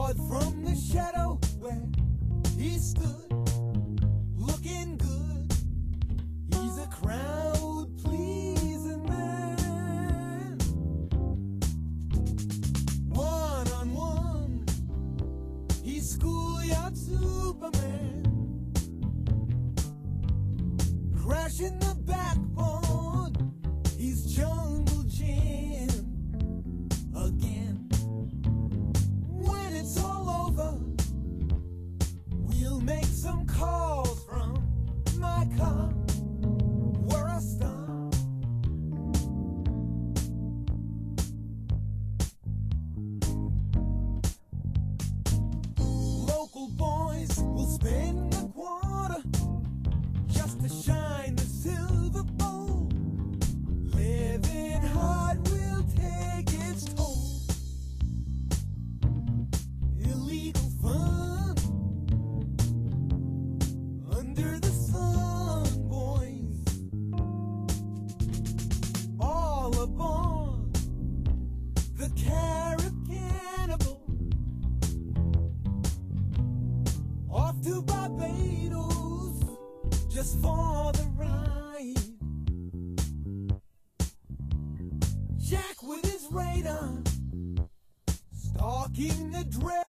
But from the shadow where he stood, looking good, he's a crowd-pleasing man. One-on-one, he's schoolyard Superman, crashing the backbone, he's Jungle Jim again. When it's all over, we'll make some calls from my car. We're a star. Local boys will spend a quarter just to shine the silver bowl. Living hard will take its toll. Illegal fun under the sun, boys. All aboard the Carib Cannibal, off to Barbados just for the ride. Jack with his radar, stalking the dread.